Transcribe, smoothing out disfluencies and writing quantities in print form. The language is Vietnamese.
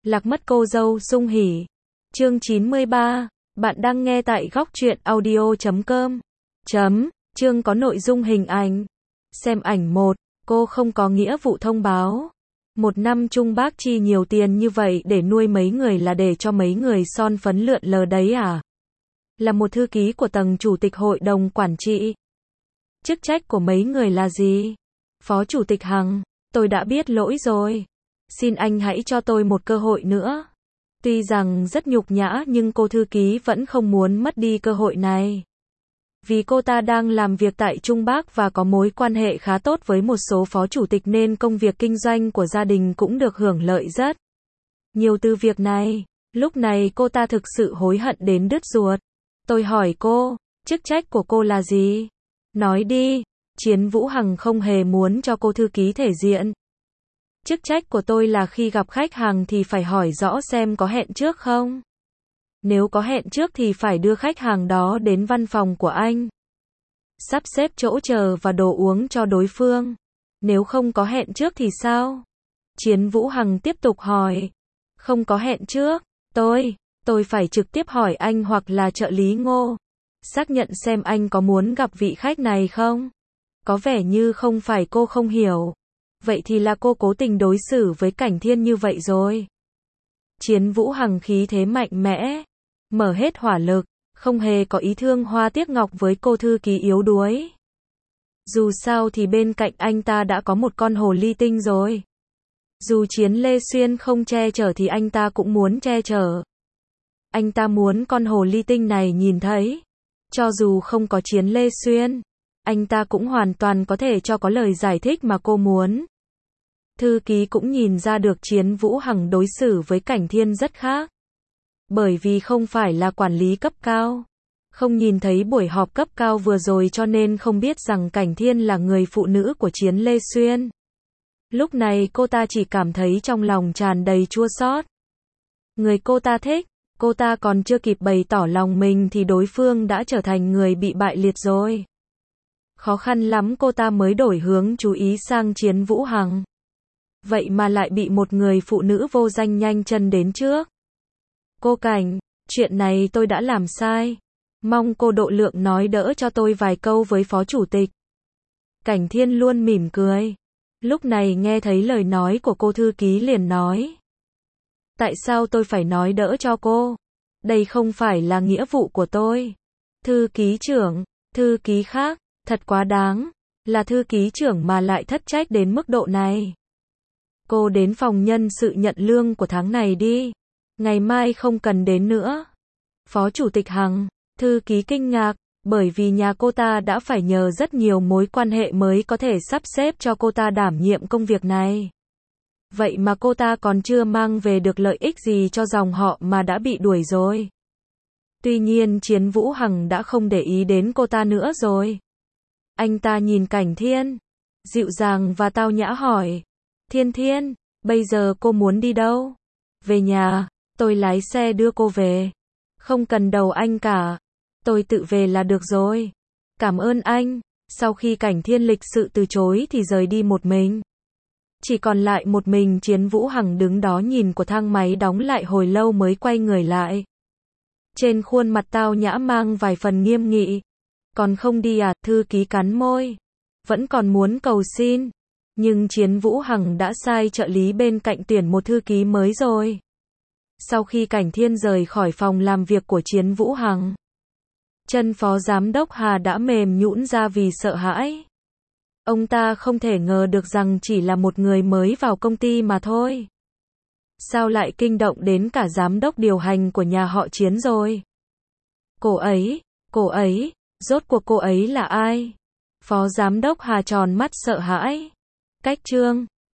Lạc mất cô dâu sung hỉ. Chương 93, bạn đang nghe tại góc truyện audio.com. Chương có nội dung hình ảnh. Xem ảnh 1, cô không có nghĩa vụ thông báo. Một năm Trung bác chi nhiều tiền như vậy để nuôi mấy người là để cho mấy người son phấn lượn lờ đấy à? Là một thư ký của tầng chủ tịch hội đồng quản trị. Chức trách của mấy người là gì? Phó chủ tịch Hằng, tôi đã biết lỗi rồi. Xin anh hãy cho tôi một cơ hội nữa. Tuy rằng rất nhục nhã nhưng cô thư ký vẫn không muốn mất đi cơ hội này. Vì cô ta đang làm việc tại Trung Bắc và có mối quan hệ khá tốt với một số phó chủ tịch nên công việc kinh doanh của gia đình cũng được hưởng lợi rất nhiều từ việc này. Lúc này cô ta thực sự hối hận đến đứt ruột. Tôi hỏi cô, chức trách của cô là gì? Nói đi. Chiến Vũ Hằng không hề muốn cho cô thư ký thể diện. Chức trách của tôi là khi gặp khách hàng thì phải hỏi rõ xem có hẹn trước không. Nếu có hẹn trước thì phải đưa khách hàng đó đến văn phòng của anh. Sắp xếp chỗ chờ và đồ uống cho đối phương. Nếu không có hẹn trước thì sao? Chiến Vũ Hằng tiếp tục hỏi. Không có hẹn trước, tôi phải trực tiếp hỏi anh hoặc là trợ lý Ngô. Xác nhận xem anh có muốn gặp vị khách này không? Có vẻ như không phải cô không hiểu. Vậy thì là cô cố tình đối xử với Cảnh Thiên như vậy rồi. Chiến Vũ Hằng khí thế mạnh mẽ, mở hết hỏa lực, không hề có ý thương hoa tiếc ngọc với cô thư ký yếu đuối. Dù sao thì bên cạnh anh ta đã có một con hồ ly tinh rồi. Dù Chiến Lê Xuyên không che chở thì anh ta cũng muốn che chở. Anh ta muốn con hồ ly tinh này nhìn thấy. Cho dù không có Chiến Lê Xuyên, anh ta cũng hoàn toàn có thể cho có lời giải thích mà cô muốn. Thư ký cũng nhìn ra được Chiến Vũ Hằng đối xử với Cảnh Thiên rất khác. Bởi vì không phải là quản lý cấp cao. Không nhìn thấy buổi họp cấp cao vừa rồi cho nên không biết rằng Cảnh Thiên là người phụ nữ của Chiến Lê Xuyên. Lúc này cô ta chỉ cảm thấy trong lòng tràn đầy chua xót. Người cô ta thích, cô ta còn chưa kịp bày tỏ lòng mình thì đối phương đã trở thành người bị bại liệt rồi. Khó khăn lắm cô ta mới đổi hướng chú ý sang Chiến Vũ Hằng. Vậy mà lại bị một người phụ nữ vô danh nhanh chân đến trước. Cô Cảnh, chuyện này tôi đã làm sai. Mong cô độ lượng nói đỡ cho tôi vài câu với phó chủ tịch. Cảnh Thiên luôn mỉm cười. Lúc này nghe thấy lời nói của cô thư ký liền nói. Tại sao tôi phải nói đỡ cho cô? Đây không phải là nghĩa vụ của tôi. Thư ký trưởng, thư ký khác, thật quá đáng. Là thư ký trưởng mà lại thất trách đến mức độ này. Cô đến phòng nhân sự nhận lương của tháng này đi. Ngày mai không cần đến nữa. Phó chủ tịch Hằng, thư ký kinh ngạc, bởi vì nhà cô ta đã phải nhờ rất nhiều mối quan hệ mới có thể sắp xếp cho cô ta đảm nhiệm công việc này. Vậy mà cô ta còn chưa mang về được lợi ích gì cho dòng họ mà đã bị đuổi rồi. Tuy nhiên Chiến Vũ Hằng đã không để ý đến cô ta nữa rồi. Anh ta nhìn Cảnh Thiên, dịu dàng và tao nhã hỏi. Thiên, bây giờ cô muốn đi đâu? Về nhà, tôi lái xe đưa cô về. Không cần đầu anh cả. Tôi tự về là được rồi. Cảm ơn anh. Sau khi Cảnh Thiên lịch sự từ chối thì rời đi một mình. Chỉ còn lại một mình Chiến Vũ Hằng đứng đó nhìn của thang máy đóng lại hồi lâu mới quay người lại. Trên khuôn mặt tao nhã mang vài phần nghiêm nghị. Còn không đi à? Thư ký cắn môi. Vẫn còn muốn cầu xin. Nhưng Chiến Vũ Hằng đã sai trợ lý bên cạnh tuyển một thư ký mới rồi. Sau khi Cảnh Thiên rời khỏi phòng làm việc của Chiến Vũ Hằng, chân phó giám đốc Hà đã mềm nhũn ra vì sợ hãi. Ông ta không thể ngờ được rằng chỉ là một người mới vào công ty mà thôi. Sao lại kinh động đến cả giám đốc điều hành của nhà họ Chiến rồi? Cô ấy, rốt cuộc cô ấy là ai? Phó giám đốc Hà tròn mắt sợ hãi. Cách chương